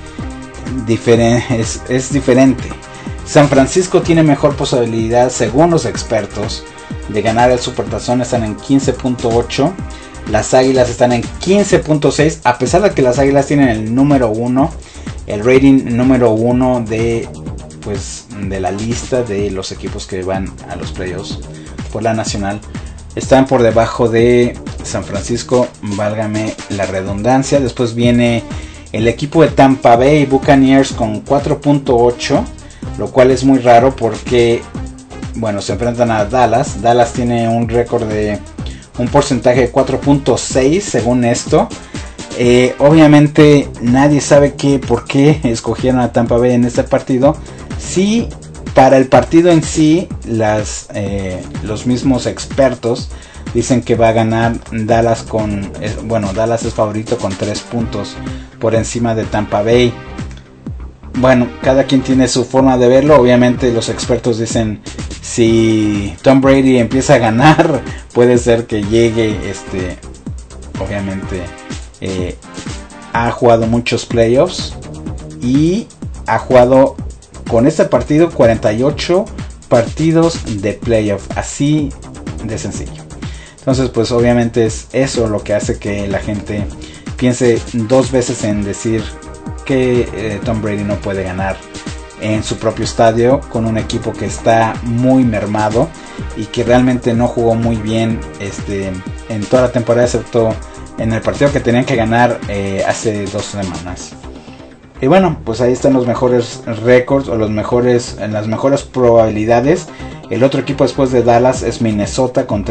diferente. San Francisco tiene mejor posibilidad, según los expertos, de ganar el Supertazón. Están en 15.8. Las Águilas están en 15.6, a pesar de que las Águilas tienen el número 1, el rating número 1 de la lista de los equipos que van a los playoffs por la nacional. Están por debajo de San Francisco, válgame la redundancia. Después viene el equipo de Tampa Bay Buccaneers con 4.8, lo cual es muy raro porque, bueno, se enfrentan a Dallas. Dallas tiene un récord de un porcentaje de 4.6 según esto. Obviamente nadie sabe por qué escogieron a Tampa Bay en este partido. Sí, para el partido en sí, los mismos expertos dicen que va a ganar Dallas Dallas es favorito con 3 puntos por encima de Tampa Bay. Bueno, cada quien tiene su forma de verlo. Obviamente los expertos dicen, si Tom Brady empieza a ganar, puede ser que llegue, obviamente ha jugado muchos playoffs y ha jugado con este partido 48 partidos de playoff, así de sencillo. Entonces pues obviamente es eso lo que hace que la gente piense 2 veces en decir que Tom Brady no puede ganar en su propio estadio con un equipo que está muy mermado y que realmente no jugó muy bien en toda la temporada, excepto en el partido que tenían que ganar hace 2 semanas. Y bueno, pues ahí están los mejores récords o las mejores probabilidades. El otro equipo después de Dallas es Minnesota con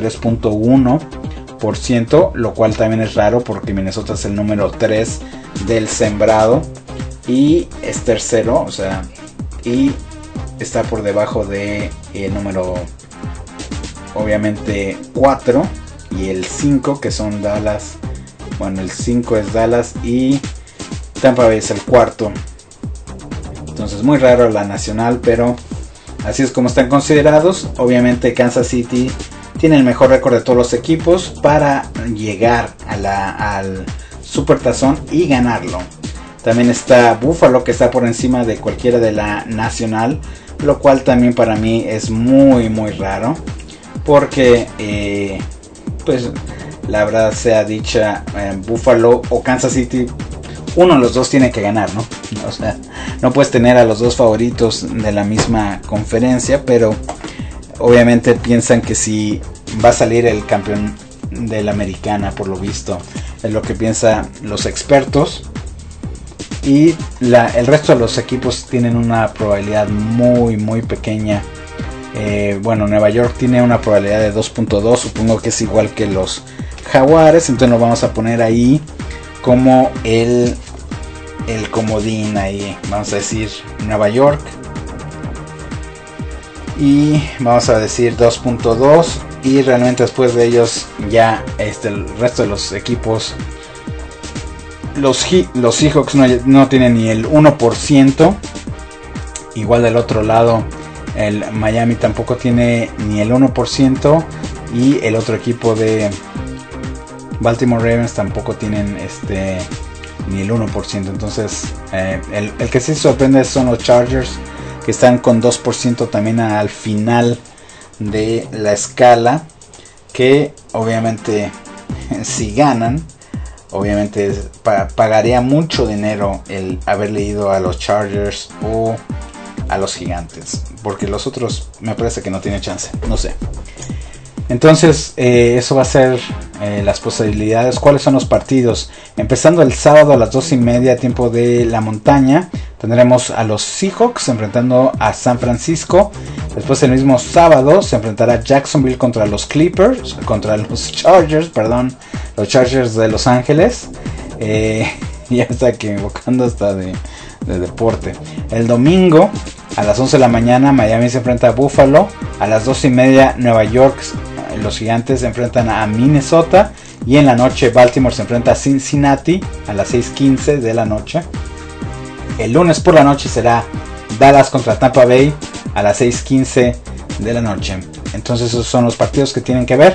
3.1%, lo cual también es raro porque Minnesota es el número 3 del sembrado y es tercero, y está por debajo de el número obviamente 4 y el 5, que son Dallas. Bueno, el 5 es Dallas y Tampa Bay es el cuarto. Entonces muy raro la nacional, pero así es como están considerados. Obviamente Kansas City tiene el mejor récord de todos los equipos para llegar al Supertazón y ganarlo. También está Buffalo, que está por encima de cualquiera de la nacional, lo cual también para mí es muy muy raro, porque pues la verdad sea dicha, Buffalo o Kansas City, uno de los dos tiene que ganar, ¿no? O sea, no puedes tener a los dos favoritos de la misma conferencia, pero obviamente piensan que si va a salir el campeón de la americana, por lo visto, es lo que piensan los expertos. Y el resto de los equipos tienen una probabilidad muy muy pequeña. Nueva York tiene una probabilidad de 2.2, supongo que es igual que los Jaguares, entonces lo vamos a poner ahí como el comodín ahí, vamos a decir Nueva York, y vamos a decir 2.2, y realmente después de ellos ya el resto de los equipos, los Seahawks no tienen ni el 1%, igual del otro lado el Miami tampoco tiene ni el 1%, y el otro equipo de Baltimore Ravens tampoco tienen ni el 1%. Entonces el que sí sorprende son los Chargers, que están con 2% también al final de la escala, que obviamente si ganan, obviamente pagaría mucho dinero el haberle ido a los Chargers o a los Gigantes, porque los otros me parece que no tiene chance, no sé. Entonces eso va a ser las posibilidades. ¿Cuáles son los partidos? Empezando el sábado a las 2:30 tiempo de la montaña, tendremos a los Seahawks enfrentando a San Francisco. Después el mismo sábado se enfrentará Jacksonville contra los los Chargers de Los Ángeles. Ya está que invocando hasta de deporte. El domingo a las 11 de la mañana Miami se enfrenta a Buffalo. A las 2:30 Nueva York, los Gigantes se enfrentan a Minnesota. Y en la noche Baltimore se enfrenta a Cincinnati a las 6:15 de la noche. El lunes por la noche será Dallas contra Tampa Bay a las 6:15 de la noche. Entonces esos son los partidos que tienen que ver.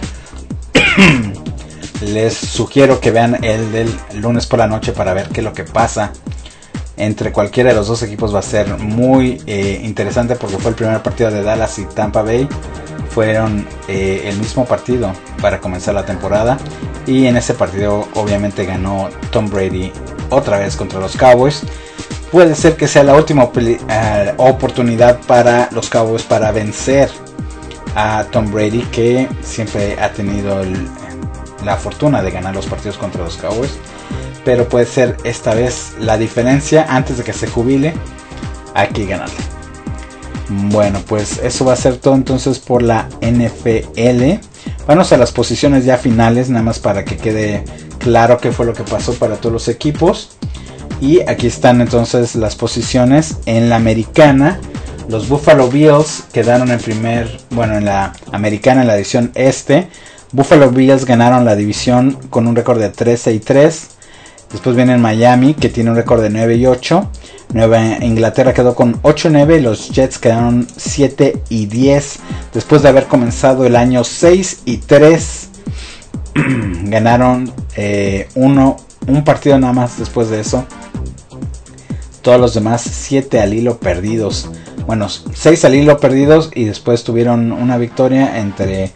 Les sugiero que vean el del lunes por la noche para ver qué es lo que pasa entre cualquiera de los dos equipos. Va a ser muy interesante, porque fue el primer partido de Dallas y Tampa Bay. Fueron el mismo partido para comenzar la temporada, y en ese partido obviamente ganó Tom Brady otra vez contra los Cowboys. Puede ser que sea la última oportunidad para los Cowboys para vencer a Tom Brady, que siempre ha tenido la fortuna de ganar los partidos contra los Cowboys, pero puede ser esta vez la diferencia. Antes de que se jubile, hay que ganarle. Bueno, pues eso va a ser todo entonces por la NFL. Vamos a las posiciones ya finales, nada más para que quede claro qué fue lo que pasó para todos los equipos. Y aquí están entonces las posiciones. En la americana, los Buffalo Bills quedaron en la americana, en la división este, Buffalo Bills ganaron la división con un récord de 13-3. Después viene Miami, que tiene un récord de 9-8. Nueva Inglaterra quedó con 8-9. Los Jets quedaron 7-10. Después de haber comenzado el año 6-3. Ganaron un partido nada más después de eso. Todos los demás 7 al hilo perdidos. Bueno, 6 al hilo perdidos y después tuvieron una victoria entre...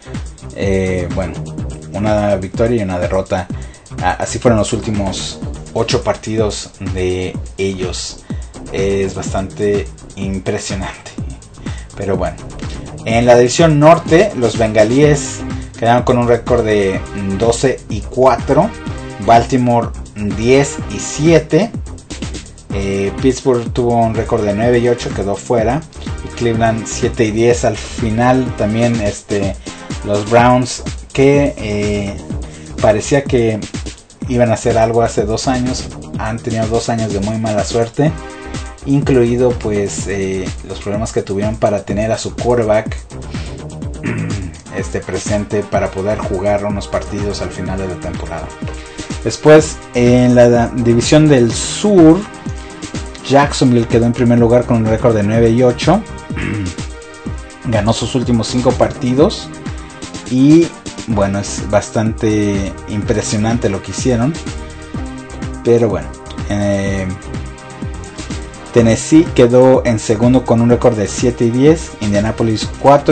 una victoria y una derrota. Así fueron los últimos 8 partidos de ellos. Es bastante impresionante. Pero bueno. En la división norte, los bengalíes quedaron con un récord de 12-4. Baltimore 10-7. Pittsburgh tuvo un récord de 9-8, quedó fuera. Y Cleveland 7-10 al final. También los Browns, que parecía que iban a hacer algo hace 2 años, han tenido 2 años de muy mala suerte, incluido pues los problemas que tuvieron para tener a su quarterback presente para poder jugar unos partidos al final de la temporada. Después, en la división del sur, Jacksonville quedó en primer lugar con un récord de 9-8. Ganó sus últimos 5 partidos. Y bueno, es bastante impresionante lo que hicieron. Pero bueno, Tennessee quedó en segundo con un récord de 7-10. Indianapolis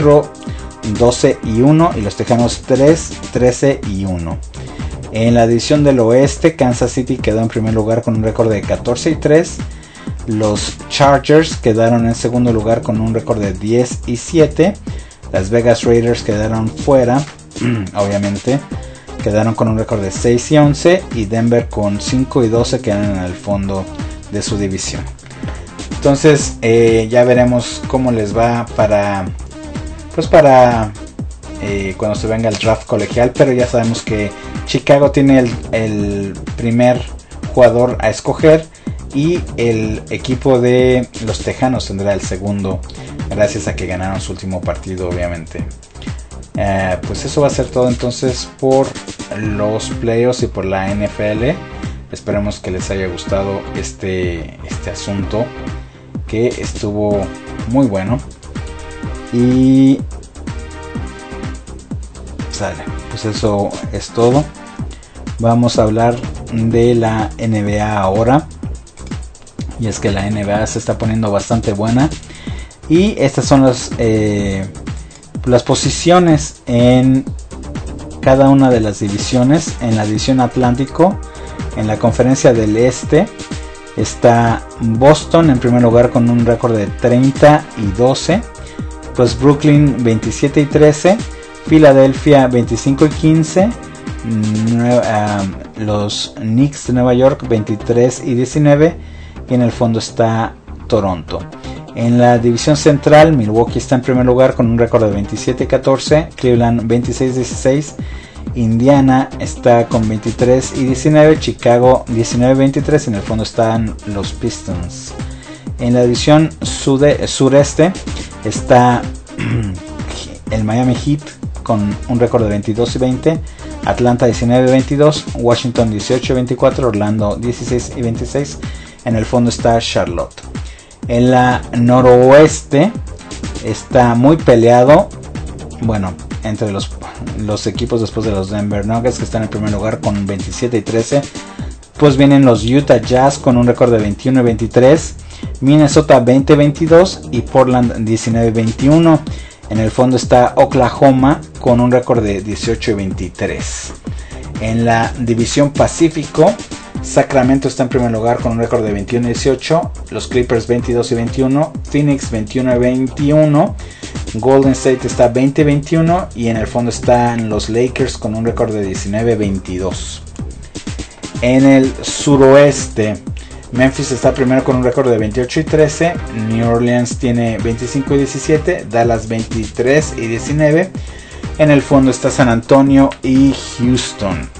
4-12-1. Y los Tejanos 3-13-1. En la división del oeste, Kansas City quedó en primer lugar con un récord de 14-3. Los Chargers quedaron en segundo lugar con un récord de 10-7. Las Vegas Raiders quedaron fuera, obviamente. Quedaron con un récord de 6-11. Y Denver con 5-12 quedaron en el fondo de su división. Entonces ya veremos cómo les va para cuando se venga el draft colegial. Pero ya sabemos que Chicago tiene el primer jugador a escoger. Y el equipo de los Tejanos tendrá el segundo, gracias a que ganaron su último partido, obviamente. Pues eso va a ser todo entonces por los playoffs y por la NFL. Esperemos que les haya gustado este asunto, que estuvo muy bueno. Y pues eso es todo. Vamos a hablar de la NBA ahora. Y es que la NBA se está poniendo bastante buena. Y estas son las posiciones en cada una de las divisiones. En la división Atlántico, en la conferencia del Este, está Boston en primer lugar con un récord de 30-12. Pues Brooklyn 27-13. Filadelfia 25-15. Los Knicks de Nueva York 23-19. Y en el fondo está Toronto. En la división central, Milwaukee está en primer lugar con un récord de 27-14. Cleveland 26-16. Indiana está con 23-19. Chicago 19-23. En el fondo están los Pistons. En la división sureste está el Miami Heat con un récord de 22-20. Atlanta 19-22. Washington 18-24. Orlando 16-26. En el fondo está Charlotte. En la noroeste está muy peleado. Bueno, entre los equipos después de los Denver Nuggets, que están en primer lugar con 27-13. Pues vienen los Utah Jazz con un récord de 21-23. Minnesota 20-22 y Portland 19-21. En el fondo está Oklahoma con un récord de 18-23. En la división Pacífico, Sacramento está en primer lugar con un récord de 21-18. Los Clippers 22-21. Phoenix 21-21. Golden State está 20-21. Y en el fondo están los Lakers con un récord de 19-22. En el suroeste, Memphis está primero con un récord de 28-13. New Orleans tiene 25-17. Dallas 23-19. En el fondo está San Antonio y Houston.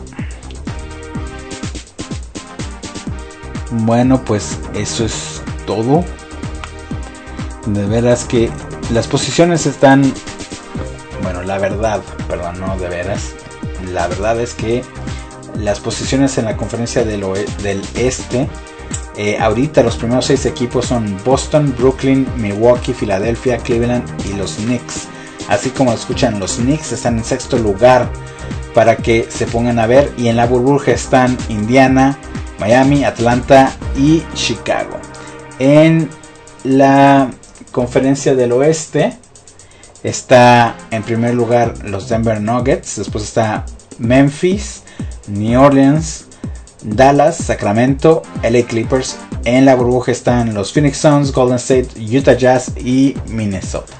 Bueno, pues eso es todo. De veras que las posiciones están... Bueno, la verdad, perdón, no de veras. la verdad es que las posiciones en la conferencia del este, ahorita los primeros 6 equipos son Boston, Brooklyn, Milwaukee, Filadelfia, Cleveland y los Knicks. Así como escuchan, los Knicks están en 6º lugar para que se pongan a ver, y en la burbuja están Indiana, Miami, Atlanta y Chicago. En la conferencia del oeste está en primer lugar los Denver Nuggets, después está Memphis, New Orleans, Dallas, Sacramento, LA Clippers. En la burbuja están los Phoenix Suns, Golden State, Utah Jazz y Minnesota.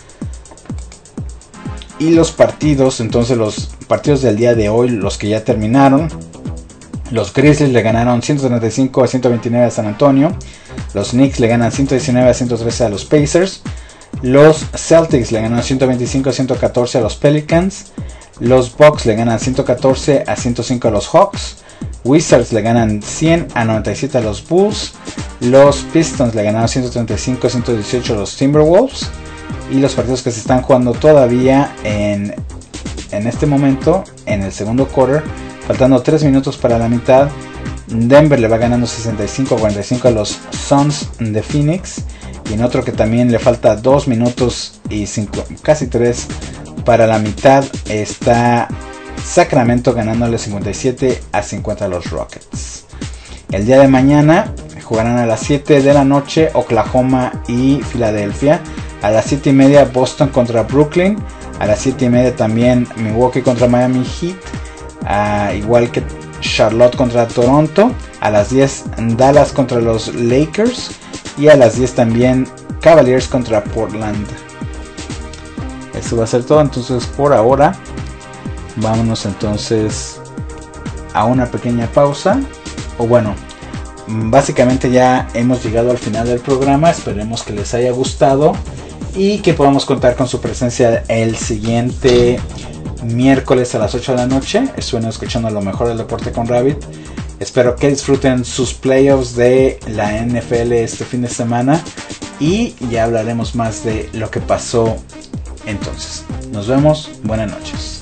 Y los partidos, entonces los partidos del día de hoy, los que ya terminaron. Los Grizzlies le ganaron 135-129 a San Antonio. Los Knicks le ganan 119-113 a los Pacers. Los Celtics le ganan 125-114 a los Pelicans. Los Bucks le ganan 114-105 a los Hawks. Wizards le ganan 100-97 a los Bulls. Los Pistons le ganaron 135-118 a los Timberwolves. Y los partidos que se están jugando todavía en este momento, en el segundo quarter, faltando 3 minutos para la mitad, Denver le va ganando 65-45 a los Suns de Phoenix. Y en otro que también le falta 2 minutos y casi 3 para la mitad, está Sacramento ganándole 57-50 a los Rockets. El día de mañana jugarán a las 7 de la noche Oklahoma y Filadelfia. A las 7:30 Boston contra Brooklyn. A las 7:30 también Milwaukee contra Miami Heat. Igual que Charlotte contra Toronto. A las 10 Dallas contra los Lakers. Y a las 10 también Cavaliers contra Portland. Eso va a ser todo entonces por ahora. Vámonos entonces a una pequeña pausa. O bueno, básicamente ya hemos llegado al final del programa. Esperemos que les haya gustado y que podamos contar con su presencia el siguiente miércoles a las 8 de la noche. Estuvieron escuchando lo mejor del deporte con Rabbit. Espero que disfruten sus playoffs de la NFL este fin de semana y ya hablaremos más de lo que pasó entonces. Nos vemos, buenas noches.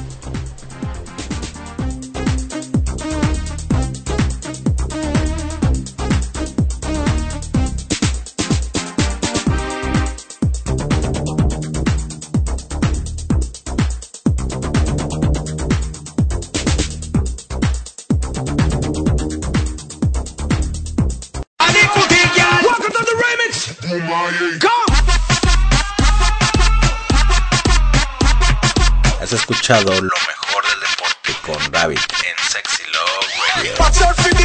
Has escuchado lo mejor del deporte con Rabbit en Sexy Love Radio.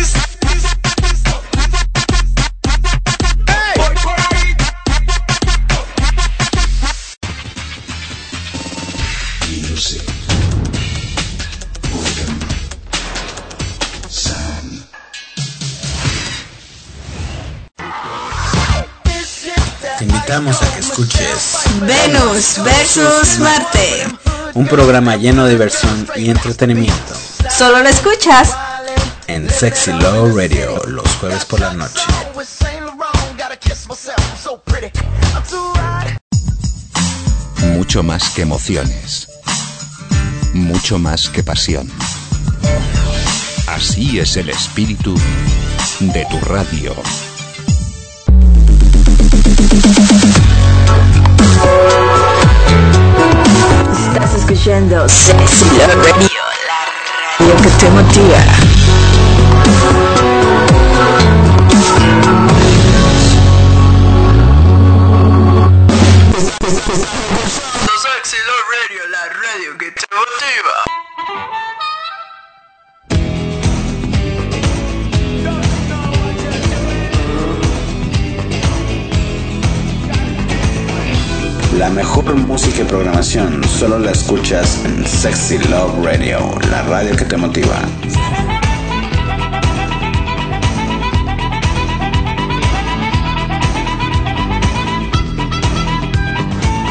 Music, rhythm, sound. Te invitamos a que escuches Venus versus Marte. un programa lleno de diversión y entretenimiento Solo lo escuchas en Sexy Love Radio los jueves por la noche. Mucho más que emociones. Mucho más que pasión. Así es el espíritu de tu radio. Estás escuchando Sexy Love Radio, la radio que te motiva. Sexy Love Radio, la radio que te motiva. La mejor música y programación solo la escuchas en Sexy Love Radio, la radio que te motiva.